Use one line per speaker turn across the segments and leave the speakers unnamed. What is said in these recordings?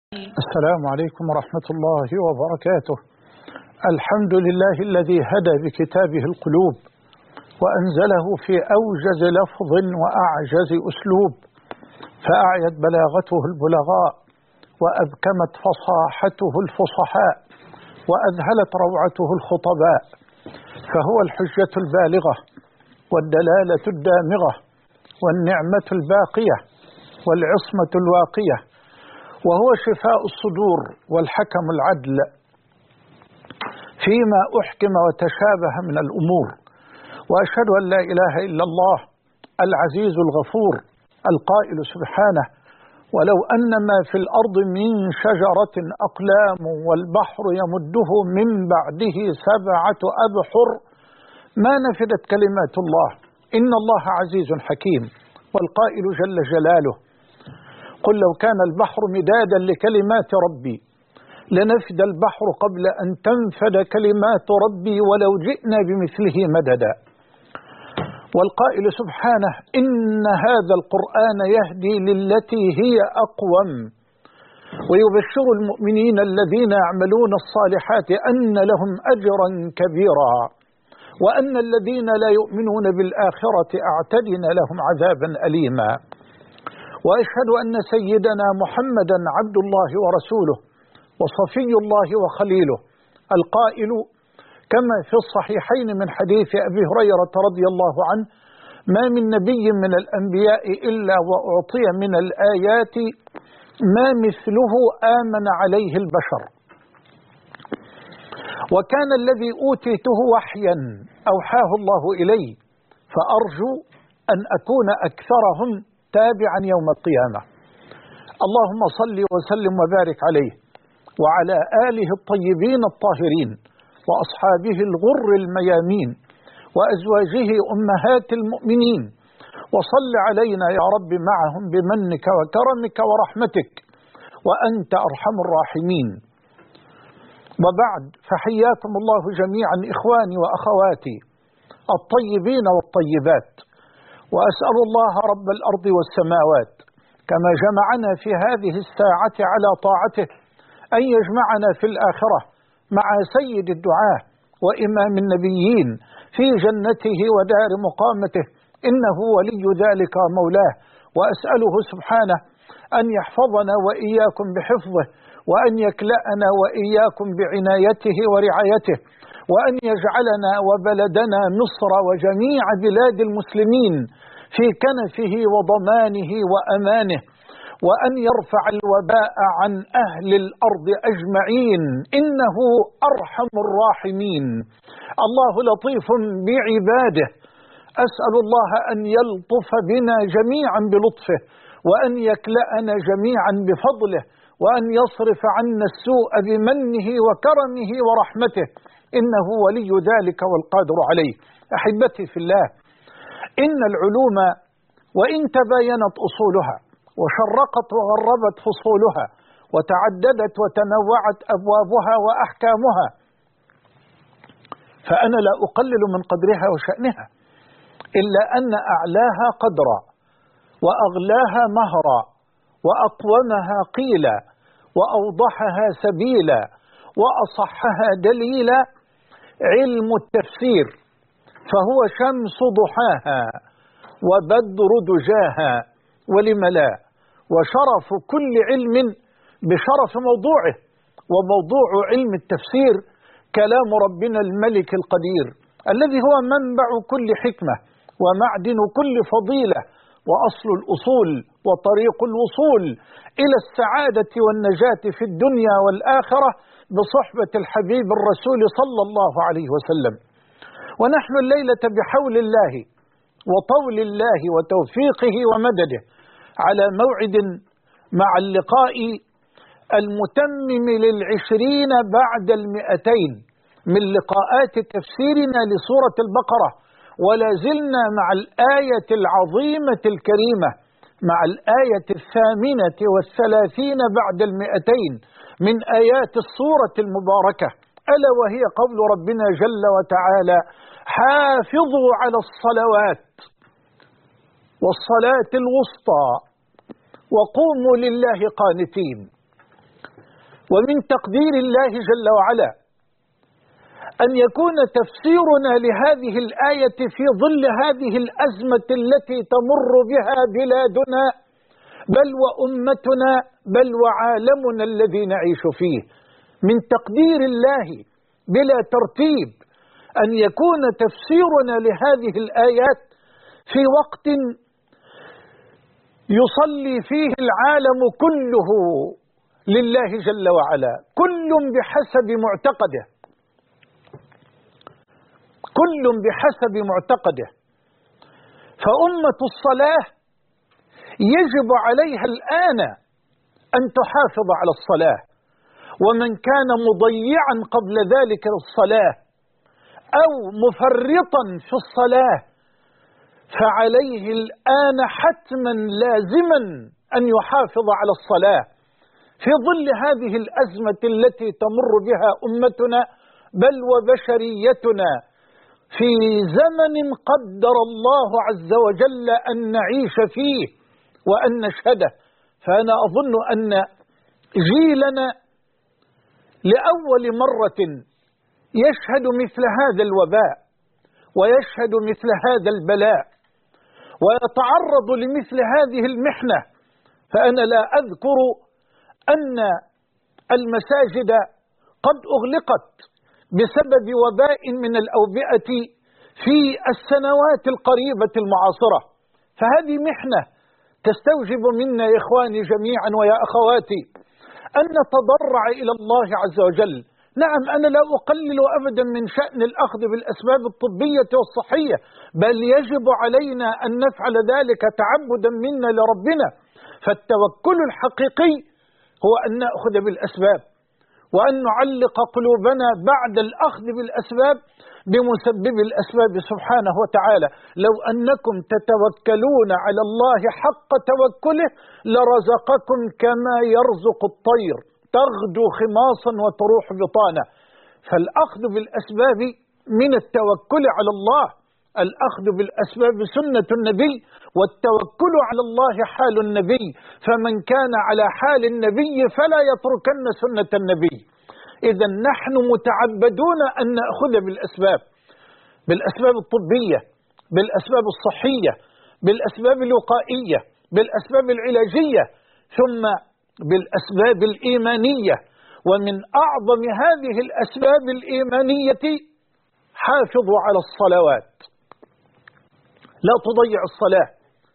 السلام عليكم ورحمة الله وبركاته. الحمد لله الذي هدى بكتابه القلوب وأنزله في أوجز لفظ وأعجز أسلوب، فأعيت بلاغته البلغاء وأبكمت فصاحته الفصحاء وأذهلت روعته الخطباء، فهو الحجة البالغة والدلالة الدامغة والنعمة الباقية والعصمة الواقية، وهو شفاء الصدور والحكم العدل فيما أحكم وتشابه من الأمور. وأشهد أن لا إله إلا الله العزيز الغفور القائل سبحانه: ولو أن ما في الأرض من شجرة أقلام والبحر يمده من بعده 7 أبحر ما نفدت كلمات الله إن الله عزيز حكيم. والقائل جل جلاله: قل لو كان البحر مدادا لكلمات ربي لنفد البحر قبل أن تنفد كلمات ربي ولو جئنا بمثله مددا. والقائل سبحانه: إن هذا القرآن يهدي للتي هي أقوم ويبشر المؤمنين الذين يعملون الصالحات أن لهم أجرا كبيرا وأن الذين لا يؤمنون بالآخرة أعتدنا لهم عذابا أليما. وأشهد أن سيدنا محمدا عبد الله ورسوله وصفي الله وخليله، القائل كما في الصحيحين من حديث أبي هريرة رضي الله عنه: ما من نبي من الأنبياء إلا وأعطي من الآيات ما مثله آمن عليه البشر، وكان الذي أوتيته وحيا أوحاه الله إلي، فأرجو أن أكون أكثرهم تابعا يوم القيامة. اللهم صل وسلم وبارك عليه وعلى آله الطيبين الطاهرين وأصحابه الغر الميامين وأزواجه أمهات المؤمنين، وصل علينا يا رب معهم بمنك وكرمك ورحمتك وأنت أرحم الراحمين. وبعد، فحياكم الله جميعا إخواني وأخواتي الطيبين والطيبات، وأسأل الله رب الأرض والسماوات كما جمعنا في هذه الساعة على طاعته أن يجمعنا في الآخرة مع سيد الدعاة وإمام النبيين في جنته ودار مقامته، إنه ولي ذلك ومولاه. وأسأله سبحانه أن يحفظنا وإياكم بحفظه، وأن يكلأنا وإياكم بعنايته ورعايته، وأن يجعلنا وبلدنا مصر وجميع بلاد المسلمين في كنفه وضمانه وأمانه، وأن يرفع الوباء عن أهل الأرض أجمعين، إنه أرحم الراحمين. الله لطيف بعباده، أسأل الله أن يلطف بنا جميعا بلطفه، وأن يكلأنا جميعا بفضله، وأن يصرف عنا السوء بمنه وكرمه ورحمته، إنه ولي ذلك والقادر عليه. أحبتي في الله، إن العلوم وإن تباينت أصولها وشرقت وغربت فصولها وتعددت وتنوعت أبوابها وأحكامها، فأنا لا أقلل من قدرها وشأنها، إلا أن أعلاها قدرا وأغلاها مهرا وأقومها قيلا وأوضحها سبيلا وأصحها دليلا علم التفسير، فهو شمس ضحاها وبدر دجاها، ولم لا، وشرف كل علم بشرف موضوعه، وموضوع علم التفسير كلام ربنا الملك القدير الذي هو منبع كل حكمة ومعدن كل فضيلة وأصل الأصول وطريق الوصول إلى السعادة والنجاة في الدنيا والآخرة بصحبة الحبيب الرسول صلى الله عليه وسلم. ونحن الليلة بحول الله وطول الله وتوفيقه ومدده على موعد مع اللقاء المتمم لل20 بعد 200 من لقاءات تفسيرنا لسورة البقرة، ولا زلنا مع الآية العظيمة الكريمة، مع الآية 38 بعد 200 من آيات السورة المباركة، ألا وهي قول ربنا جل وتعالى: حافظوا على الصلوات والصلاة الوسطى وقوموا لله قانتين. ومن تقدير الله جل وعلا أن يكون تفسيرنا لهذه الآية في ظل هذه الأزمة التي تمر بها بلادنا بل وأمتنا بل وعالمنا الذي نعيش فيه. من تقدير الله بلا ترتيب أن يكون تفسيرنا لهذه الآيات في وقت يصلي فيه العالم كله لله جل وعلا، كل بحسب معتقده، كل بحسب معتقده. فأمة الصلاة يجب عليها الآن أن تحافظ على الصلاة، ومن كان مضيعا قبل ذلك الصلاة أو مفرطا في الصلاة فعليه الآن حتما لازما أن يحافظ على الصلاة في ظل هذه الأزمة التي تمر بها أمتنا بل وبشريتنا في زمن قدر الله عز وجل أن نعيش فيه وأن نشهده. فأنا أظن أن جيلنا لأول مرة يشهد مثل هذا الوباء ويشهد مثل هذا البلاء ويتعرض لمثل هذه المحنة. فأنا لا أذكر أن المساجد قد أغلقت بسبب وباء من الأوبئة في السنوات القريبة المعاصرة، فهذه محنة تستوجب منا يا إخواني جميعا ويا أخواتي أن نتضرع إلى الله عز وجل. نعم، أنا لا أقلل أبدا من شأن الأخذ بالأسباب الطبية والصحية، بل يجب علينا أن نفعل ذلك تعبدا منا لربنا. فالتوكل الحقيقي هو أن نأخذ بالأسباب وأن نعلق قلوبنا بعد الأخذ بالأسباب بمسبب الأسباب سبحانه وتعالى. لو أنكم تتوكلون على الله حق توكله لرزقكم كما يرزق الطير تغدو خماصا وتروح بطانا. فالأخذ بالأسباب من التوكل على الله، الأخذ بالأسباب سنة النبي، والتوكل على الله حال النبي، فمن كان على حال النبي فلا يتركن سنة النبي. إذا نحن متعبدون أن نأخذ بالأسباب، بالأسباب الطبية، بالأسباب الصحية، بالأسباب الوقائية، بالأسباب العلاجية، ثم بالأسباب الإيمانية. ومن أعظم هذه الأسباب الإيمانية حافظوا على الصلوات، لا تضيع الصلاة،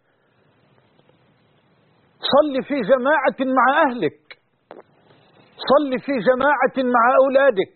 صل في جماعة مع أهلك، صل في جماعة مع أولادك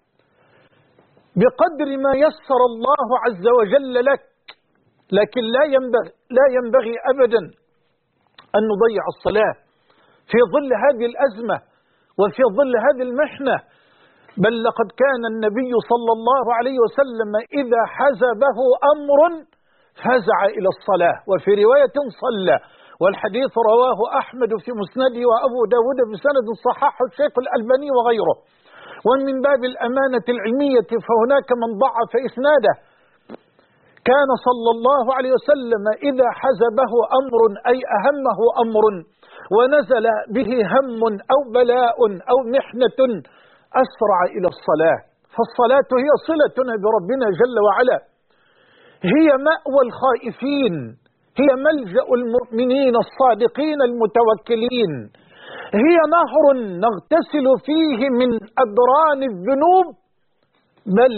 بقدر ما يسر الله عز وجل لك. لكن لا ينبغي أبدا أن نضيع الصلاة في ظل هذه الأزمة وفي ظل هذه المحنة. بل لقد كان النبي صلى الله عليه وسلم إذا حزبه أمر فزع إلى الصلاة، وفي رواية صلى، والحديث رواه أحمد في مسنده وأبو داود بسند صححه الشيخ الألباني وغيره. ومن باب الأمانة العلمية فهناك من ضعف إسناده. كان صلى الله عليه وسلم إذا حزبه أمر أي أهمه أمر ونزل به هم أو بلاء أو محنة أسرع إلى الصلاة. فالصلاة هي صلتنا بربنا جل وعلا، هي مأوى الخائفين، هي ملجأ المؤمنين الصادقين المتوكلين، هي نهر نغتسل فيه من أدران الذنوب بل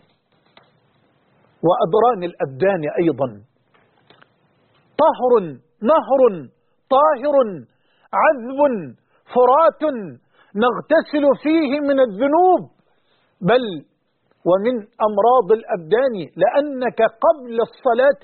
وأدران الأبدان أيضا. نهر طاهر عذب فرات نغتسل فيه من الذنوب بل ومن أمراض الأبدان. لأنك قبل الصلاة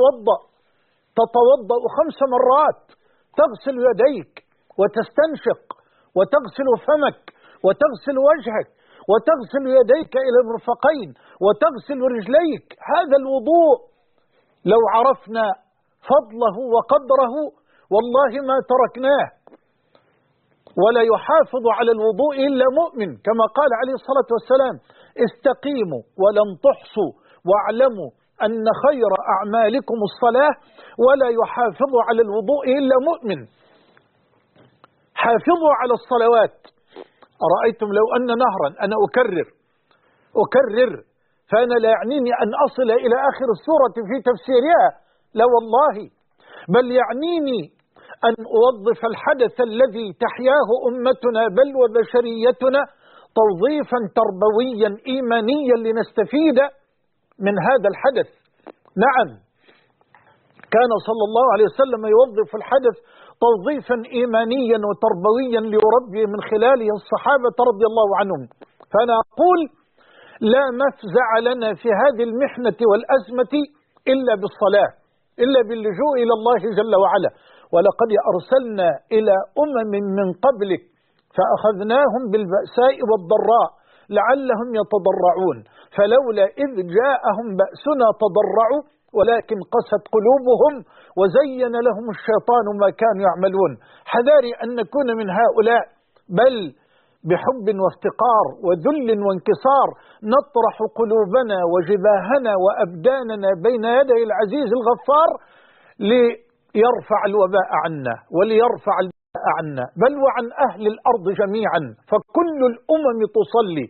تتوضأ 5 مرات، تغسل يديك وتستنشق وتغسل فمك وتغسل وجهك وتغسل يديك إلى المرفقين وتغسل رجليك. هذا الوضوء لو عرفنا فضله وقدره والله ما تركناه. ولا يحافظ على الوضوء إلا مؤمن، كما قال عليه الصلاة والسلام: استقيموا ولن تحصوا واعلموا أن خير أعمالكم الصلاة ولا يحافظ على الوضوء إلا مؤمن. حافظوا على الصلوات أرأيتم لو أن نهرا، أنا أكرر، فأنا لا يعنيني أن أصل إلى آخر السورة في تفسيرها، لا والله، بل يعنيني أن أوظف الحدث الذي تحياه أمتنا بل وبشريتنا توظيفا تربويا إيمانيا لنستفيد من هذا الحدث. نعم، كان صلى الله عليه وسلم يوظف الحدث توظيفا إيمانيا وتربويا ليربي من خلاله الصحابة رضي الله عنهم. فأنا أقول لا مفزع لنا في هذه المحنة والأزمة إلا بالصلاة، إلا باللجوء إلى الله جل وعلا. ولقد أرسلنا إلى أمم من قبلك فأخذناهم بالبأساء والضراء لعلهم يتضرعون، فلولا إذ جاءهم بأسنا تضرعوا ولكن قست قلوبهم وزين لهم الشيطان ما كانوا يعملون. حذاري أن نكون من هؤلاء، بل بحب وافتقار وذل وانكسار نطرح قلوبنا وجباهنا وأبداننا بين يدي العزيز الغفار ليرفع الوباء عنا وليرفع البلاء عنا، بل وعن أهل الأرض جميعا. فكل الأمم تصلي،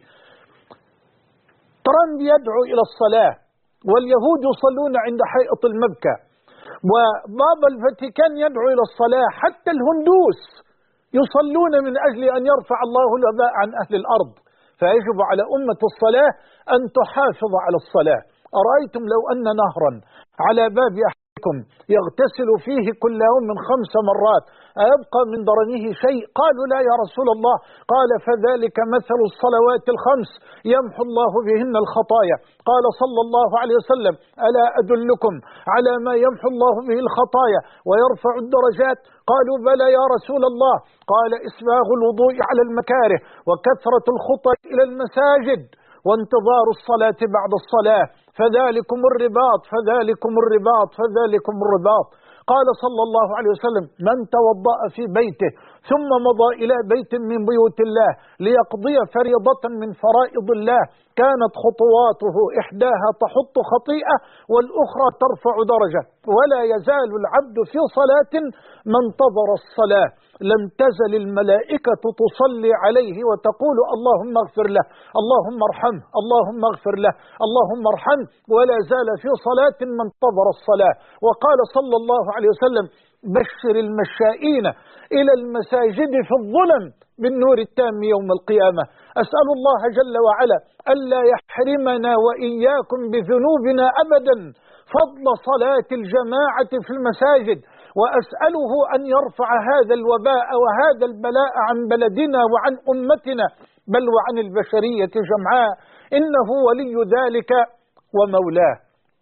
ترامب يدعو إلى الصلاة، واليهود يصلون عند حائط المبكى، وبابا الفاتيكان يدعو إلى الصلاة، حتى الهندوس يصلون من أجل أن يرفع الله الوباء عن أهل الأرض. فيجب على أمة الصلاة أن تحافظ على الصلاة. أرأيتم لو أن نهرا على باب أحدكم يغتسل فيه كل يوم 5 مرات أيبقى من درنه شيء؟ قالوا لا يا رسول الله. قال فذلك مثل الصلوات الخمس يمحو الله بهن الخطايا. قال صلى الله عليه وسلم ألا أدلكم على ما يمحو الله به الخطايا ويرفع الدرجات؟ قالوا بلى يا رسول الله. قال إسباغ الوضوء على المكاره وكثرة الخطى إلى المساجد وانتظار الصلاة بعد الصلاة، فذلكم الرباط فذلكم الرباط فذلكم الرباط. قال صلى الله عليه وسلم من توضأ في بيته ثم مضى إلى بيت من بيوت الله ليقضي فريضة من فرائض الله كانت خطواته إحداها تحط خطيئة والأخرى ترفع درجة، ولا يزال العبد في صلاة ما انتظر الصلاة. لم تزل الملائكة تصلي عليه وتقول اللهم اغفر له اللهم ارحمه اللهم اغفر له اللهم ارحمه، ولا زال في صلاة ما انتظر الصلاة. وقال صلى الله عليه وسلم بشر المشائين إلى المساجد في الظلم بالنور التام يوم القيامة. أسأل الله جل وعلا ألا يحرمنا وإياكم بذنوبنا أبدا فضل صلاة الجماعة في المساجد، وأسأله أن يرفع هذا الوباء وهذا البلاء عن بلدنا وعن أمتنا بل وعن البشرية جمعاء، إنه ولي ذلك ومولاه.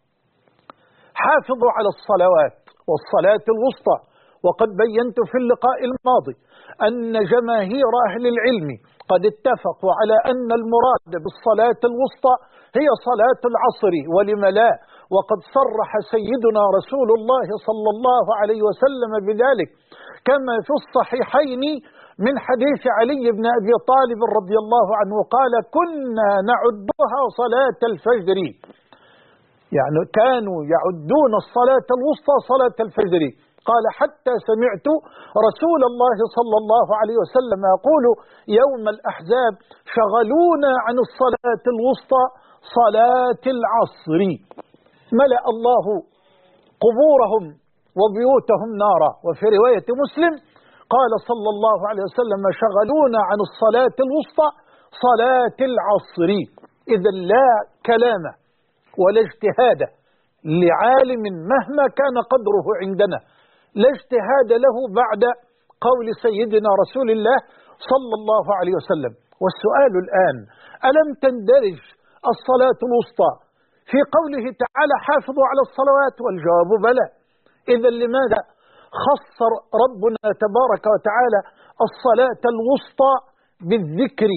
حافظوا على الصلوات والصلاة الوسطى. وقد بينت في اللقاء الماضي أن جماهير أهل العلم قد اتفقوا على أن المراد بالصلاة الوسطى هي صلاة العصر، ولم لا، وقد صرح سيدنا رسول الله صلى الله عليه وسلم بذلك كما في الصحيحين من حديث علي بن أبي طالب رضي الله عنه قال كنا نعدها صلاة الفجر، يعني كانوا يعدون الصلاة الوسطى صلاة الفجر. قال حتى سمعت رسول الله صلى الله عليه وسلم يقول يوم الأحزاب شغلونا عن الصلاة الوسطى صلاة العصر، ملأ الله قبورهم وبيوتهم نارا. وفي رواية مسلم قال صلى الله عليه وسلم شغلونا عن الصلاة الوسطى صلاة العصر. إذا لا كلام ولا اجتهاد لعالم مهما كان قدره عندنا، لا اجتهاد له بعد قول سيدنا رسول الله صلى الله عليه وسلم. والسؤال الآن ألم تندرج الصلاة الوسطى في قوله تعالى حافظوا على الصلوات؟ والجواب بلى. إذا لماذا خص ربنا تبارك وتعالى الصلاة الوسطى بالذكر؟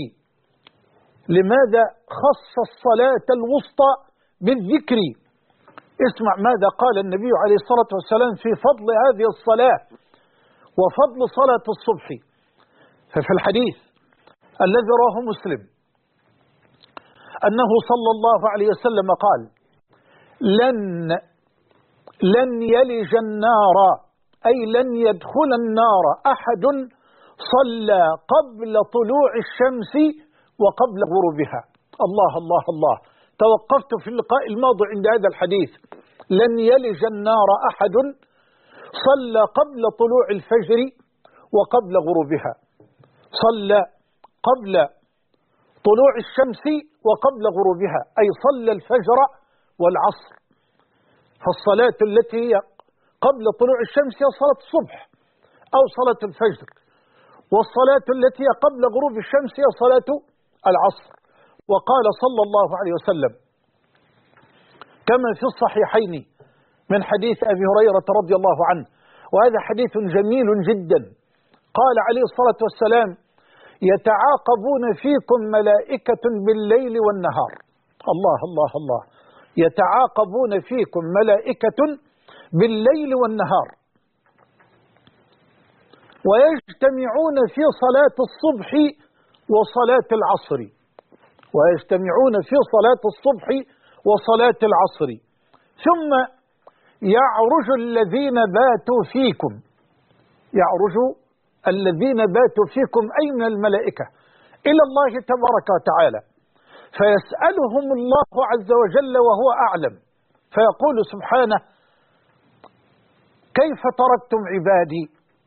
لماذا خص الصلاة الوسطى بالذكر؟ اسمع ماذا قال النبي عليه الصلاة والسلام في فضل هذه الصلاة وفضل صلاة الصبح. ففي الحديث الذي رواه مسلم أنه صلى الله عليه وسلم قال لن يلج النار أي لن يدخل النار أحد صلى قبل طلوع الشمس وقبل غروبها. الله الله الله. توقفت في اللقاء الماضي عند هذا الحديث: لن يلج النار أحد صلى قبل طلوع الفجر وقبل غروبها. صلى قبل طلوع الشمس وقبل غروبها، أي صلى الفجر والعصر. فالصلاة التي هي قبل طلوع الشمس هي صلاة الصبح أو صلاة الفجر، والصلاة التي هي قبل غروب الشمس هي صلاة العصر. وقال صلى الله عليه وسلم كما في الصحيحين من حديث أبي هريرة رضي الله عنه، وهذا حديث جميل جدا، قال عليه الصلاة والسلام: يتعاقبون فيكم ملائكة بالليل والنهار. الله الله الله. يتعاقبون فيكم ملائكة بالليل والنهار، ويجتمعون في صلاة الصبح وصلاة العصر. ويجتمعون في صلاة الصبح وصلاة العصر، ثم يعرج الذين باتوا فيكم. يعرج الذين باتوا فيكم أي من الملائكة إلى الله تبارك وتعالى، فيسألهم الله عز وجل وهو أعلم، فيقول سبحانه: كيف تركتم عبادي؟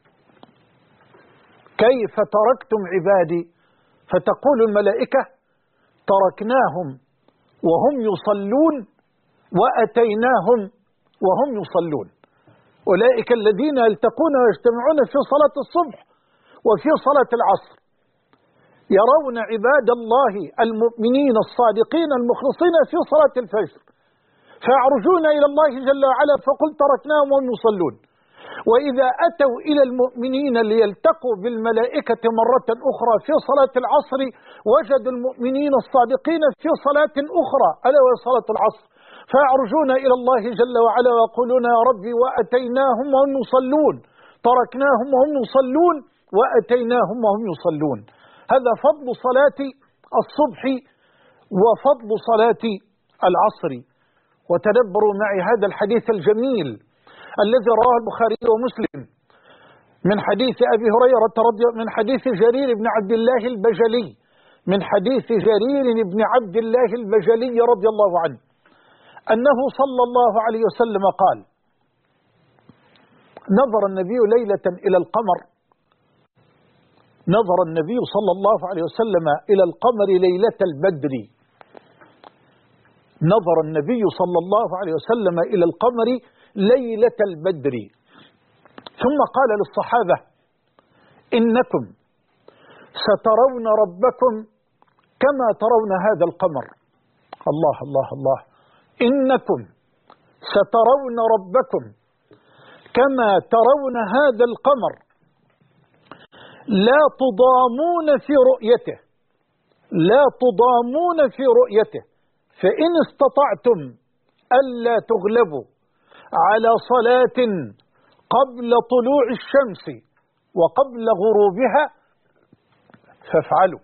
كيف تركتم عبادي؟ فتقول الملائكة: تركناهم وهم يصلون وأتيناهم وهم يصلون. أولئك الذين يلتقون ويجتمعون في صلاة الصبح وفي صلاة العصر، يرون عباد الله المؤمنين الصادقين المخلصين في صلاة الفجر، فيعرجون إلى الله جل وعلا فقل تركناهم وهم يصلون. وإذا أتوا إلى المؤمنين ليلتقوا بالملائكة مرة أخرى في صلاة العصر، وجدوا المؤمنين الصادقين في صلاة أخرى ألا وهي صلاة العصر، فيعرجون إلى الله جل وعلا ويقولون: يا ربي وأتيناهم وهم يصلون، تركناهم وهم يصلون وأتيناهم وهم يصلون. هذا فضل صلاة الصبح وفضل صلاة العصر. وتدبروا معي هذا الحديث الجميل الذي رواه البخاري ومسلم من حديث أبي هريرة من حديث جرير بن عبد الله البجلي، من حديث جرير بن عبد الله البجلي رضي الله عنه، أنه صلى الله عليه وسلم قال: نظر النبي ليلة إلى القمر. نظر النبي صلى الله عليه وسلم إلى القمر ليلة البدر. نظر النبي صلى الله عليه وسلم إلى القمر ليلة البدر، ثم قال للصحابة: إنكم سترون ربكم كما ترون هذا القمر. الله الله الله. إنكم سترون ربكم كما ترون هذا القمر، لا تضامون في رؤيته، لا تضامون في رؤيته، فإن استطعتم ألا تغلبوا على صلاة قبل طلوع الشمس وقبل غروبها فافعلوا.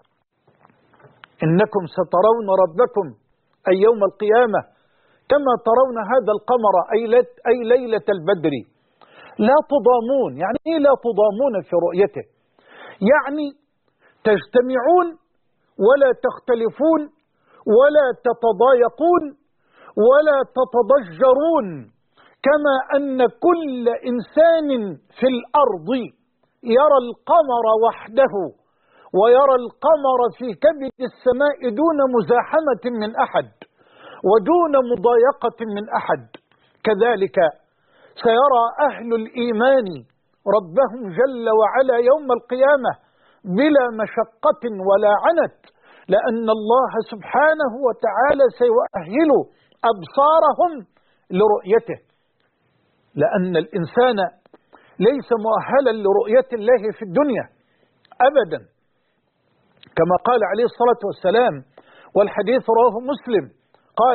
إنكم سترون ربكم أي يوم القيامة كما ترون هذا القمر أي ليلة البدر. لا تضامون، يعني إيه لا تضامون في رؤيته؟ يعني تجتمعون ولا تختلفون ولا تتضايقون ولا تتضجرون، كما أن كل إنسان في الأرض يرى القمر وحده ويرى القمر في كبد السماء دون مزاحمة من أحد ودون مضايقة من أحد، كذلك سيرى أهل الإيمان ربهم جل وعلا يوم القيامة بلا مشقة ولا عنت، لأن الله سبحانه وتعالى سيؤهل أبصارهم لرؤيته، لأن الإنسان ليس مؤهلا لرؤية الله في الدنيا أبدا، كما قال عليه الصلاة والسلام، والحديث رواه مسلم، قال: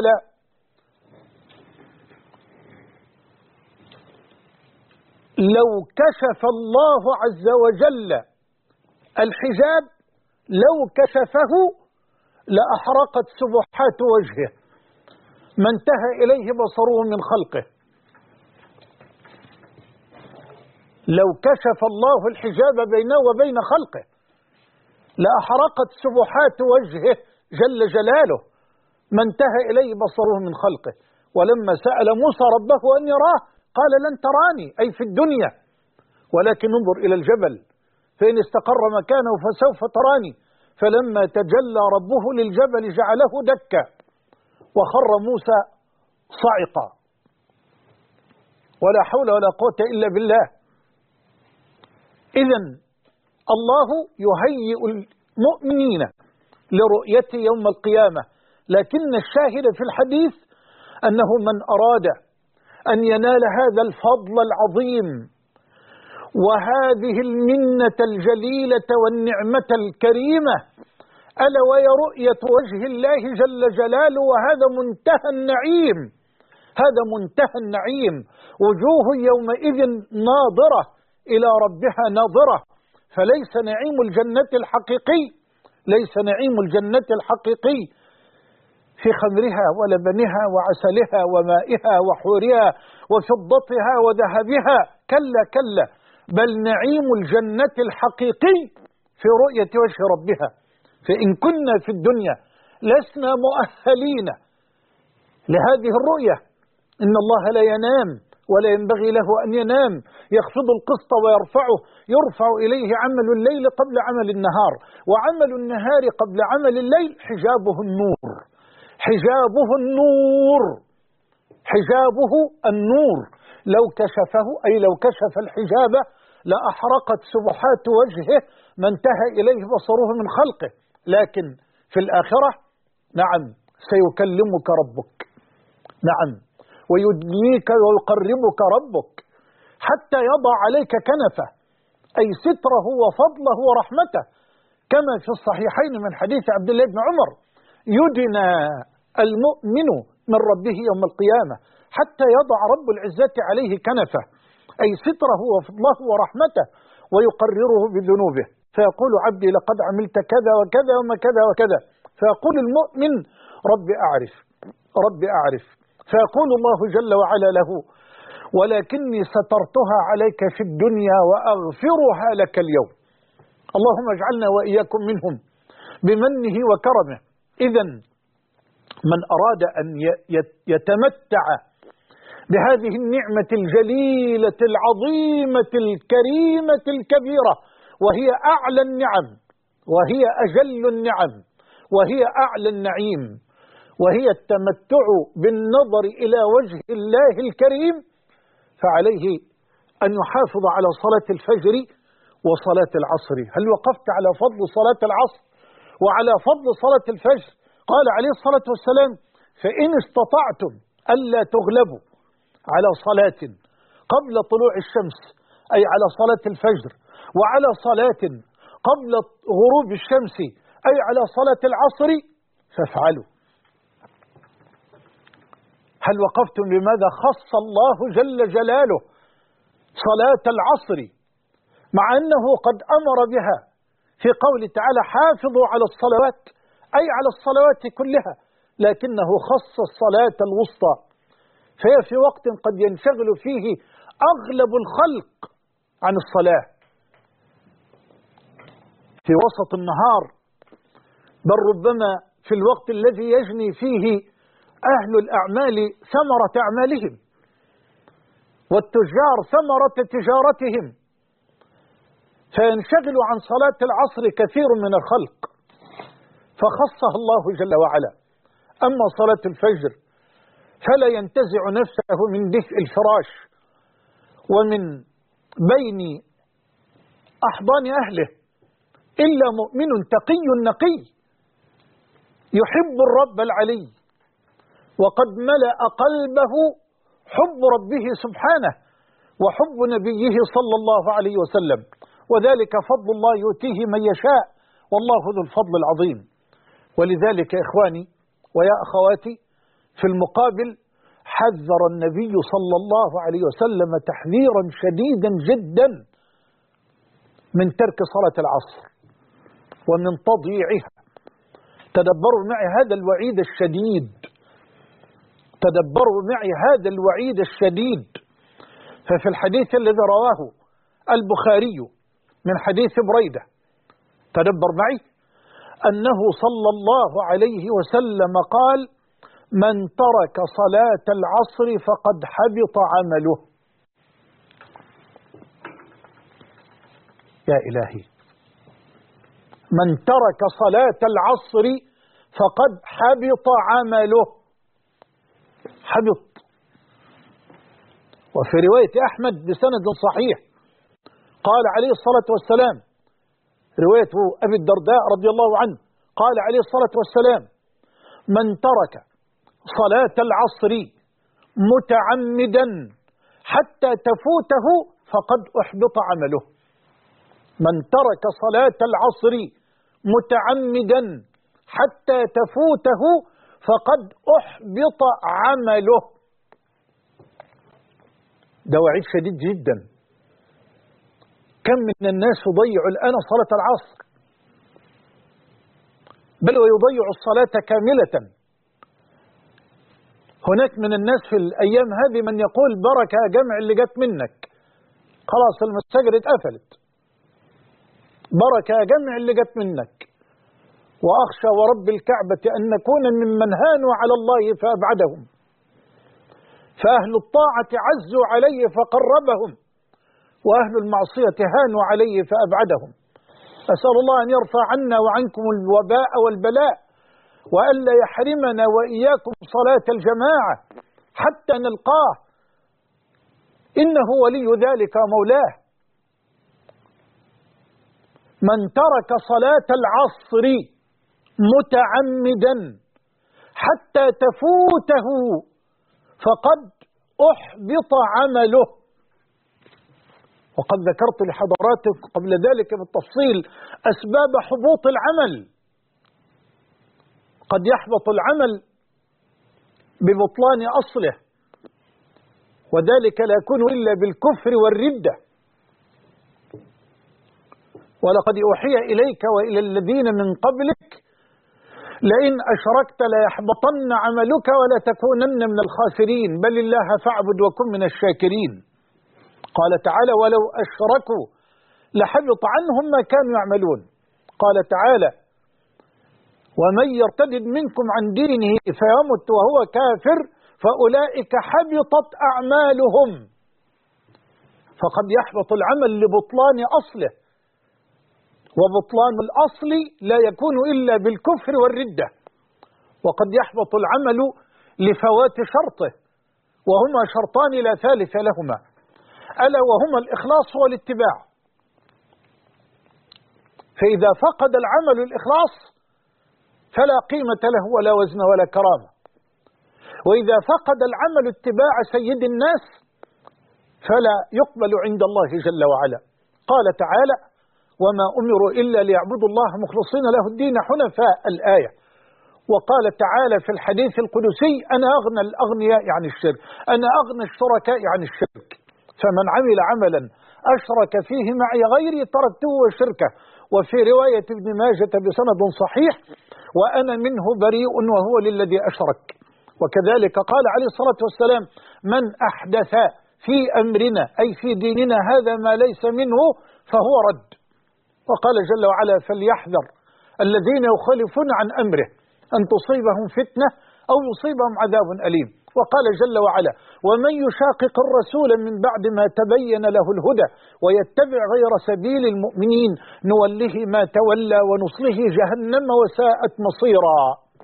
لو كشف الله عز وجل الحجاب لو كشفه لأحرقت سبحات وجهه ما انتهى إليه بصره من خلقه. لو كشف الله الحجاب بينه وبين خلقه لأحرقت سبحات وجهه جل جلاله ما انتهى إليه بصره من خلقه. ولما سأل موسى ربه أن يراه قال لن تراني أي في الدنيا ولكن انظر إلى الجبل فإن استقر مكانه فسوف تراني. فلما تجلى ربه للجبل جعله دكا وخر موسى صعقا. ولا حول ولا قوة إلا بالله. إذن الله يهيئ المؤمنين لرؤيته يوم القيامة، لكن الشاهد في الحديث أنه من أراد أن ينال هذا الفضل العظيم وهذه المنة الجليلة والنعمة الكريمة ألا وهي رؤية وجه الله جل جلاله، وهذا منتهى النعيم، هذا منتهى النعيم. وجوه يومئذ ناظرة إلى ربها ناظرة. فليس نعيم الجنة الحقيقي، ليس نعيم الجنة الحقيقي في خمرها ولبنها وعسلها ومائها وحورها وفضتها وذهبها، كلا كلا، بل نعيم الجنة الحقيقي في رؤية وجه ربها. فإن كنا في الدنيا لسنا مؤهلين لهذه الرؤية. إن الله لا ينام ولا ينبغي له أن ينام، يخفض القسط ويرفعه، يرفع إليه عمل الليل قبل عمل النهار، وعمل النهار قبل عمل الليل حجابه النور، حجابه النور، حجابه النور. لو كشفه أي لو كشف الحجاب لأحرقت سبحات وجهه ما انتهى إليه بصره من خلقه. لكن في الآخرة نعم سيكلمك ربك، نعم، ويدنيك ويقربك ربك حتى يضع عليك كنفه أي ستره وفضله ورحمته، كما في الصحيحين من حديث عبد الله بن عمر: يدنى المؤمن من ربه يوم القيامة حتى يضع رب العزة عليه كنفه أي ستره وفضله ورحمته ويقرره بذنوبه، فيقول عبدي لقد عملت كذا وكذا وما كذا وكذا، فيقول المؤمن ربي أعرف، ربي أعرف، فيقول الله جل وعلا له: ولكني سترتها عليك في الدنيا وأغفرها لك اليوم. اللهم اجعلنا وإياكم منهم بمنه وكرمه. إذن من أراد أن يتمتع بهذه النعمة الجليلة العظيمة الكريمة الكبيرة، وهي أعلى النعم وهي أجل النعم وهي أعلى النعيم، وهي التمتع بالنظر إلى وجه الله الكريم، فعليه أن يحافظ على صلاة الفجر وصلاة العصر. هل وقفت على فضل صلاة العصر وعلى فضل صلاة الفجر؟ قال عليه الصلاة والسلام: فإن استطعتم ألا تغلبوا على صلاة قبل طلوع الشمس أي على صلاة الفجر، وعلى صلاة قبل غروب الشمس أي على صلاة العصر، فافعلوا. هل وقفتم لماذا خص الله جل جلاله صلاة العصر مع أنه قد أمر بها في قوله تعالى: حافظوا على الصلوات أي على الصلوات كلها، لكنه خص الصلاة الوسطى، فهي في وقت قد ينشغل فيه أغلب الخلق عن الصلاة، في وسط النهار، بل ربما في الوقت الذي يجني فيه أهل الأعمال ثمرة أعمالهم والتجار ثمرة تجارتهم، فينشغل عن صلاة العصر كثير من الخلق، فخصها الله جل وعلا. أما صلاة الفجر فلا ينتزع نفسه من دفء الفراش ومن بين أحضان أهله إلا مؤمن تقي نقي يحب الرب العلي، وقد ملأ قلبه حب ربه سبحانه وحب نبيه صلى الله عليه وسلم، وذلك فضل الله يؤتيه من يشاء والله ذو الفضل العظيم. ولذلك يا إخواني ويا أخواتي في المقابل حذر النبي صلى الله عليه وسلم تحذيرا شديدا جدا من ترك صلاة العصر ومن تضييعها. تدبروا معي هذا الوعيد الشديد، تدبروا معي هذا الوعيد الشديد. ففي الحديث الذي رواه البخاري من حديث بريدة، تدبر معي، أنه صلى الله عليه وسلم قال: من ترك صلاة العصر فقد حبط عمله. يا إلهي، من ترك صلاة العصر فقد حبط عمله. حبط. وفي رواية أحمد بسند صحيح قال عليه الصلاة والسلام، رواية أبي الدرداء رضي الله عنه، قال عليه الصلاة والسلام: من ترك صلاة العصر متعمدا حتى تفوته فقد أحبط عمله. من ترك صلاة العصر متعمدا حتى تفوته فقد أحبط عمله. ده وعيد شديد جدا. كم من الناس يضيع الآن صلاة العصر، بل ويضيع الصلاة كاملة. هناك من الناس في الأيام هذه من يقول: بركة جمع اللي جت منك، خلاص المساجد اتقفلت، بركة جمع اللي جت منك. وأخشى ورب الكعبة أن نكون ممن هانوا على الله فأبعدهم، فأهل الطاعة عزوا عليه فقربهم، وأهل المعصية هانوا عليه فأبعدهم. أسأل الله أن يرفع عنا وعنكم الوباء والبلاء، وألا يحرمنا وإياكم صلاة الجماعة حتى نلقاه، إنه ولي ذلك ومولاه. من ترك صلاة العصر متعمدا حتى تفوته فقد أحبط عمله. وقد ذكرت لحضراتكم قبل ذلك بالتفصيل أسباب حبوط العمل. قد يحبط العمل ببطلان أصله، وذلك لا يكون إلا بالكفر والردة. ولقد أوحي إليك وإلى الذين من قبلك لئن أشركت ليحبطن عملك ولا تكونن من الخاسرين، بل الله فاعبد وكن من الشاكرين. قال تعالى: ولو أشركوا لحبط عنهم ما كانوا يعملون. قال تعالى: ومن يرتد منكم عن دينه فيمت وهو كافر فأولئك حبطت أعمالهم. فقد يحبط العمل لبطلان أصله، وبطلان الأصل لا يكون إلا بالكفر والردة. وقد يحبط العمل لفوات شرطه، وهما شرطان لا ثالث لهما، ألا وهما الإخلاص والاتباع. فإذا فقد العمل الإخلاص فلا قيمة له ولا وزن ولا كرامة، وإذا فقد العمل اتباع سيد الناس فلا يقبل عند الله جل وعلا. قال تعالى: وما أمروا إلا ليعبدوا الله مخلصين له الدين حنفاء، الآية. وقال تعالى في الحديث القدسي: أنا أغنى الأغنياء عن الشرك، أنا أغنى الشركاء عن الشرك، فمن عمل عملا أشرك فيه معي غيري تركته وشركه. وفي رواية ابن ماجة بسند صحيح: وأنا منه بريء وهو للذي أشرك. وكذلك قال عليه الصلاة والسلام: من أحدث في أمرنا أي في ديننا هذا ما ليس منه فهو رد. وقال جل وعلا: فليحذر الذين يخالفون عن أمره أن تصيبهم فتنة أو يصيبهم عذاب أليم. وقال جل وعلا: ومن يشاقق الرسول من بعد ما تبين له الهدى ويتبع غير سبيل المؤمنين نوله ما تولى ونصله جهنم وساءت مصيرا.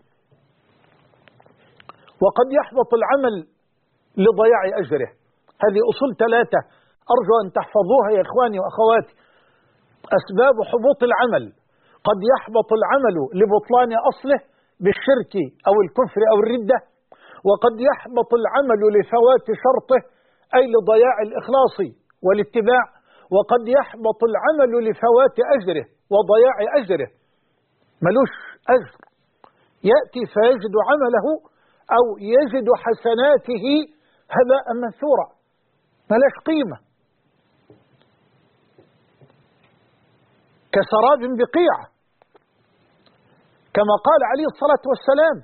وقد يحبط العمل لضياع أجره. هذه أصول 3 أرجو أن تحفظوها يا إخواني وأخواتي. أسباب حبوط العمل: قد يحبط العمل لبطلان أصله بالشرك أو الكفر أو الردة، وقد يحبط العمل لفوات شرطه أي لضياع الإخلاص والاتباع، وقد يحبط العمل لفوات أجره وضياع أجره، ملوش أجر، يأتي فيجد عمله أو يجد حسناته هباء منثورا، ملاش قيمة، كسراب بقيعة، كما قال عليه الصلاة والسلام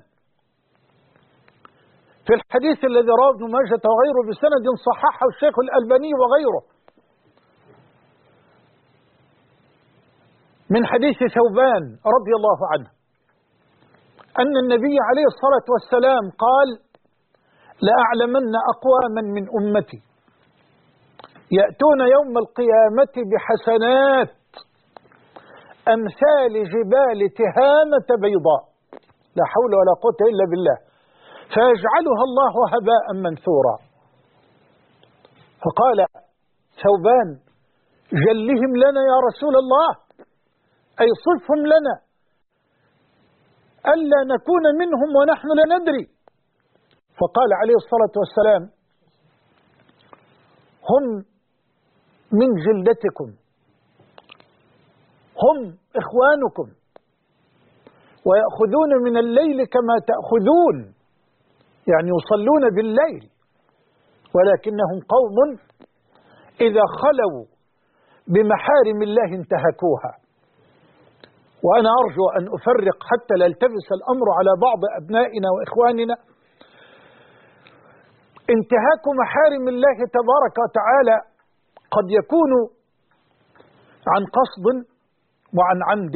في الحديث الذي رواه ابن ماجة وغيره بسند صححه الشيخ الألباني وغيره: من حديث ثوبان رضي الله عنه أن النبي عليه الصلاة والسلام قال: لأعلمن أقواما من أمتي يأتون يوم القيامة بحسنات أمثال جبال تهامة بيضاء، لا حول ولا قوة إلا بالله، فيجعلها الله هباء منثورا. فقال ثوبان: جلهم لنا يا رسول الله، أي صفهم لنا ألا نكون منهم ونحن لا ندري. فقال عليه الصلاة والسلام: هم من جلدتكم، هم إخوانكم، ويأخذون من الليل كما تأخذون، يعني يصلون بالليل، ولكنهم قوم إذا خلوا بمحارم الله انتهكوها. وأنا أرجو أن أفرق حتى لا يلتبس الأمر على بعض أبنائنا وإخواننا. انتهاك محارم الله تبارك وتعالى قد يكون عن قصد وعن عمد،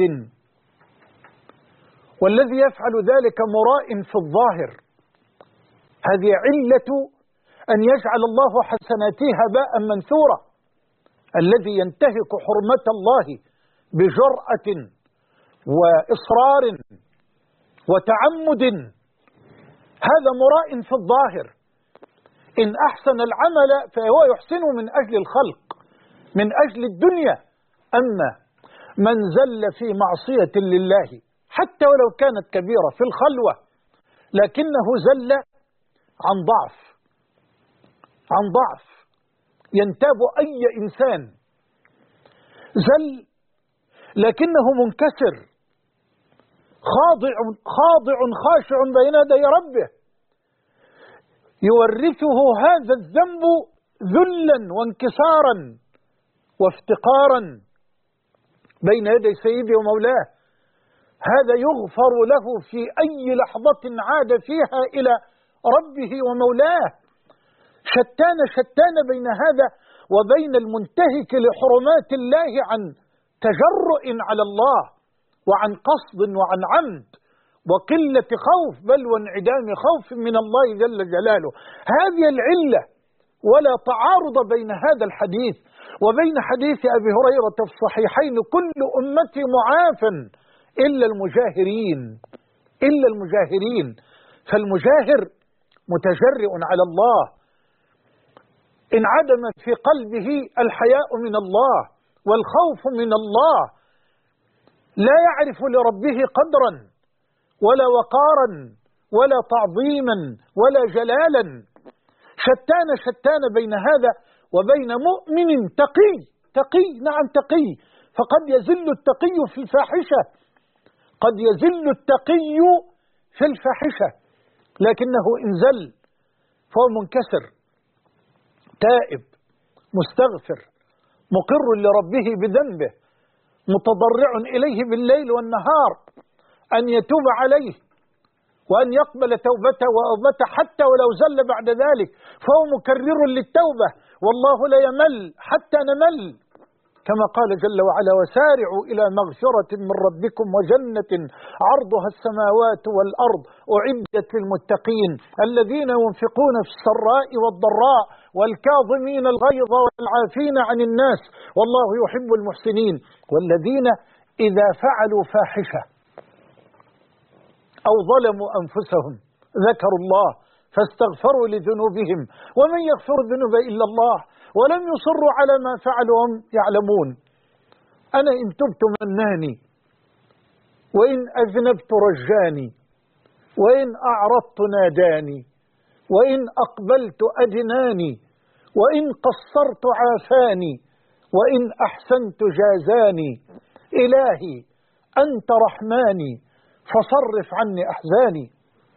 والذي يفعل ذلك مراء في الظاهر. هذه علة أن يجعل الله حسناته هباء منثورا. الذي ينتهك حرمة الله بجرأة وإصرار وتعمد هذا مراء في الظاهر. إن أحسن العمل فهو يحسنه من أجل الخلق، من أجل الدنيا. أما من زل في معصية لله حتى ولو كانت كبيرة في الخلوة، لكنه زل عن ضعف ينتاب أي إنسان، زل لكنه منكسر خاضع خاشع بين يدي ربه، يورثه هذا الذنب ذلا وانكسارا وافتقارا بين يدي سيده ومولاه. هذا يغفر له في أي لحظة عاد فيها إلى ربه ومولاه. شتان بين هذا وبين المنتهك لحرمات الله عن تجرؤ على الله وعن قصد وعن عمد وقلة خوف، بل وانعدام خوف من الله جل جلاله. هذه العلة، ولا تعارض بين هذا الحديث وبين حديث أبي هريرة في الصحيحين: كل أمتي معاف إلا المجاهرين. فالمجاهر متجرئ على الله، انعدم في قلبه الحياء من الله والخوف من الله، لا يعرف لربه قدرا ولا وقارا ولا تعظيما ولا جلالا. شتان بين هذا وبين مؤمن تقي، نعم تقي، فقد يزل التقي في الفاحشة، قد يزل التقي في الفاحشة، لكنه إن زل فهو منكسر تائب مستغفر مقر لربه بذنبه متضرع إليه بالليل والنهار أن يتوب عليه وأن يقبل توبته وأوبته حتى ولو زل بعد ذلك، فهو مكرر للتوبة، والله لا يمل حتى نمل، كما قال جل وعلا: وسارعوا إلى مغفرة من ربكم وجنة عرضها السماوات والأرض أعدت للمتقين الذين ينفقون في السراء والضراء والكاظمين الغيظ والعافين عن الناس والله يحب المحسنين، والذين إذا فعلوا فاحشة أو ظلموا أنفسهم ذكروا الله فاستغفروا لذنوبهم ومن يغفر الذنوب إلا الله ولم يصروا على ما فعلوا وهم يعلمون. أنا إن تبت مناني، وإن أذنبت رجاني، وإن أعرضت ناداني، وإن أقبلت أدناني، وإن قصرت عافاني، وإن أحسنت جازاني. إلهي أنت رحماني فصرف عني أحزاني.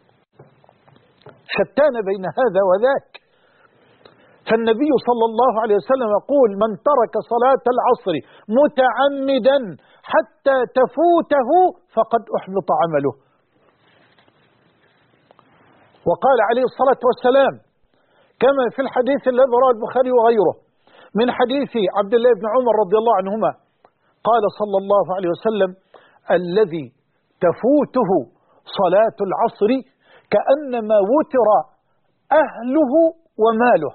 شتان بين هذا وذاك. فالنبي صلى الله عليه وسلم يقول: من ترك صلاة العصر متعمدا حتى تفوته فقد أحبط عمله. وقال عليه الصلاة والسلام كما في الحديث الذي رواه البخاري وغيره من حديث عبد الله بن عمر رضي الله عنهما قال صلى الله عليه وسلم: الذي تفوته صلاة العصر كأنما وتر أهله وماله.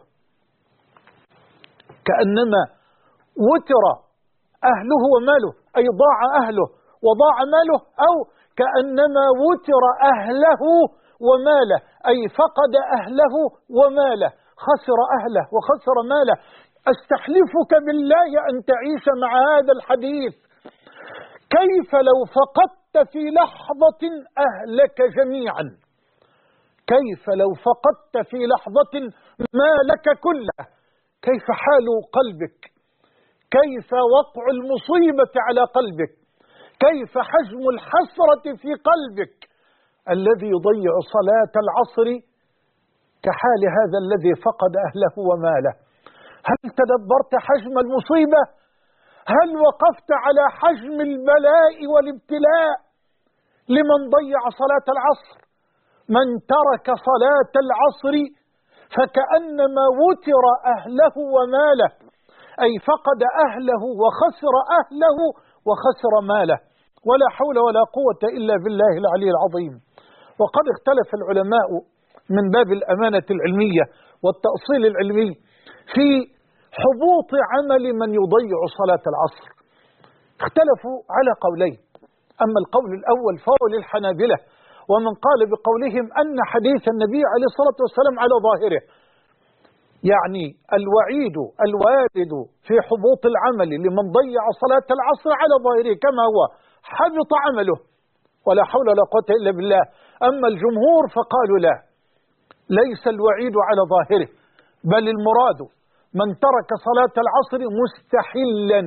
كأنما وتر أهله وماله، أي ضاع أهله وضاع ماله، أو كأنما وتر أهله وماله، أي فقد أهله وماله، خسر أهله وخسر ماله. أستحلفك بالله أن تعيش مع هذا الحديث. كيف لو فقدت في لحظة أهلك جميعا؟ كيف لو فقدت في لحظة مالك كله؟ كيف حال قلبك؟ كيف وقع المصيبة على قلبك؟ كيف حجم الحسرة في قلبك؟ الذي يضيع صلاة العصر كحال هذا الذي فقد أهله وماله. هل تدبرت حجم المصيبة؟ هل وقفت على حجم البلاء والابتلاء لمن ضيع صلاة العصر؟ من ترك صلاة العصر فكأنما وتر أهله وماله، أي فقد أهله وخسر أهله وخسر ماله. ولا حول ولا قوة إلا بالله العلي العظيم. وقد اختلف العلماء من باب الأمانة العلمية والتأصيل العلمي في حبوط عمل من يضيع صلاة العصر. اختلفوا على قولين. أما القول الأول فهو للحنابلة، ومن قال بقولهم أن حديث النبي عليه الصلاة والسلام على ظاهره، يعني الوعيد الوارد في حبوط العمل لمن ضيع صلاة العصر على ظاهره كما هو، حبط عمله ولا حول ولا قوة إلا بالله. أما الجمهور فقالوا لا، ليس الوعيد على ظاهره، بل المراد من ترك صلاة العصر مستحلا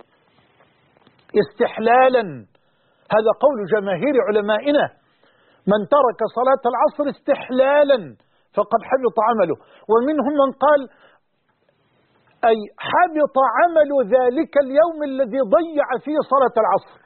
استحلالا. هذا قول جماهير علمائنا: من ترك صلاة العصر استحلالا فقد حبط عمله. ومنهم من قال أي حبط عمل ذلك اليوم الذي ضيع فيه صلاة العصر.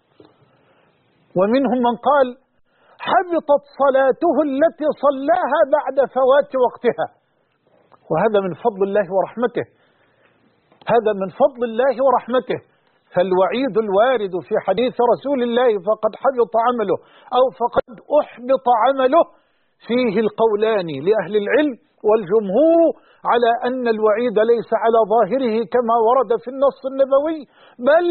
ومنهم من قال حبطت صلاته التي صلاها بعد فوات وقتها. وهذا من فضل الله ورحمته، هذا من فضل الله ورحمته. فالوعيد الوارد في حديث رسول الله فقد حبط عمله أو فقد أحبط عمله فيه القولان لأهل العلم، والجمهور على أن الوعيد ليس على ظاهره كما ورد في النص النبوي، بل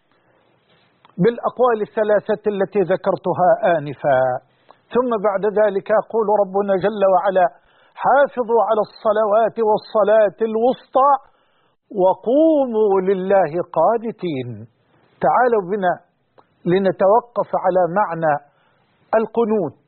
بالأقوال الثلاثة التي ذكرتها آنفا. ثم بعد ذلك يقول ربنا جل وعلا: حافظوا على الصلوات والصلاة الوسطى وقوموا لله قانتين. تعالوا بنا لنتوقف على معنى القنوت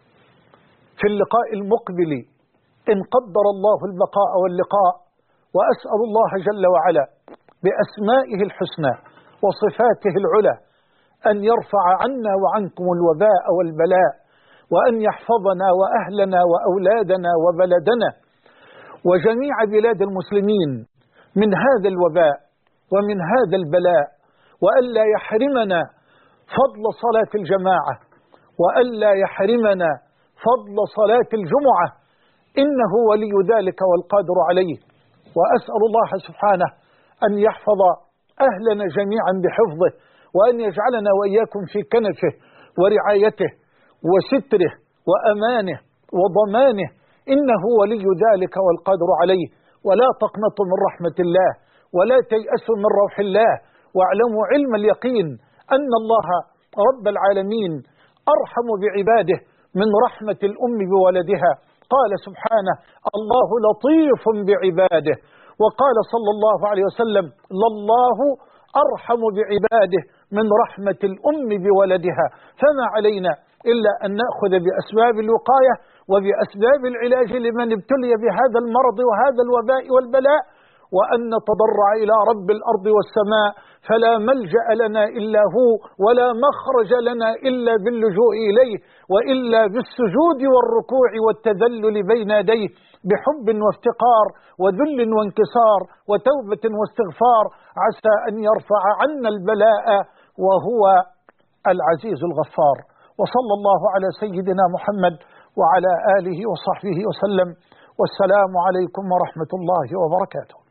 في اللقاء المقبل إن قدر الله البقاء واللقاء. وأسأل الله جل وعلا بأسمائه الحسنى وصفاته العلى أن يرفع عنا وعنكم الوباء والبلاء، وأن يحفظنا وأهلنا وأولادنا وبلدنا وجميع بلاد المسلمين من هذا الوباء ومن هذا البلاء، وألا يحرمنا فضل صلاة الجماعة، وألا يحرمنا فضل صلاة الجمعة، إنه ولي ذلك والقادر عليه. وأسأل الله سبحانه أن يحفظ أهلنا جميعا بحفظه، وأن يجعلنا وإياكم في كنفه ورعايته وستره وأمانه وضمانه، إنه ولي ذلك والقادر عليه. ولا تقنطوا من رحمة الله ولا تيأسوا من روح الله، واعلموا علم اليقين أن الله رب العالمين أرحم بعباده من رحمة الأم بولدها. قال سبحانه: الله لطيف بعباده. وقال صلى الله عليه وسلم: لله أرحم بعباده من رحمة الأم بولدها. فما علينا إلا أن نأخذ بأسباب الوقاية وبأسباب العلاج لمن ابتلي بهذا المرض وهذا الوباء والبلاء، وأن نتضرع إلى رب الأرض والسماء، فلا ملجأ لنا إلا هو، ولا مخرج لنا إلا باللجوء إليه، وإلا بالسجود والركوع والتذلل بين يديه بحب وافتقار وذل وانكسار وتوبة واستغفار، عسى أن يرفع عنا البلاء وهو العزيز الغفار. وصلى الله على سيدنا محمد وعلى آله وصحبه وسلم، والسلام عليكم ورحمة الله وبركاته.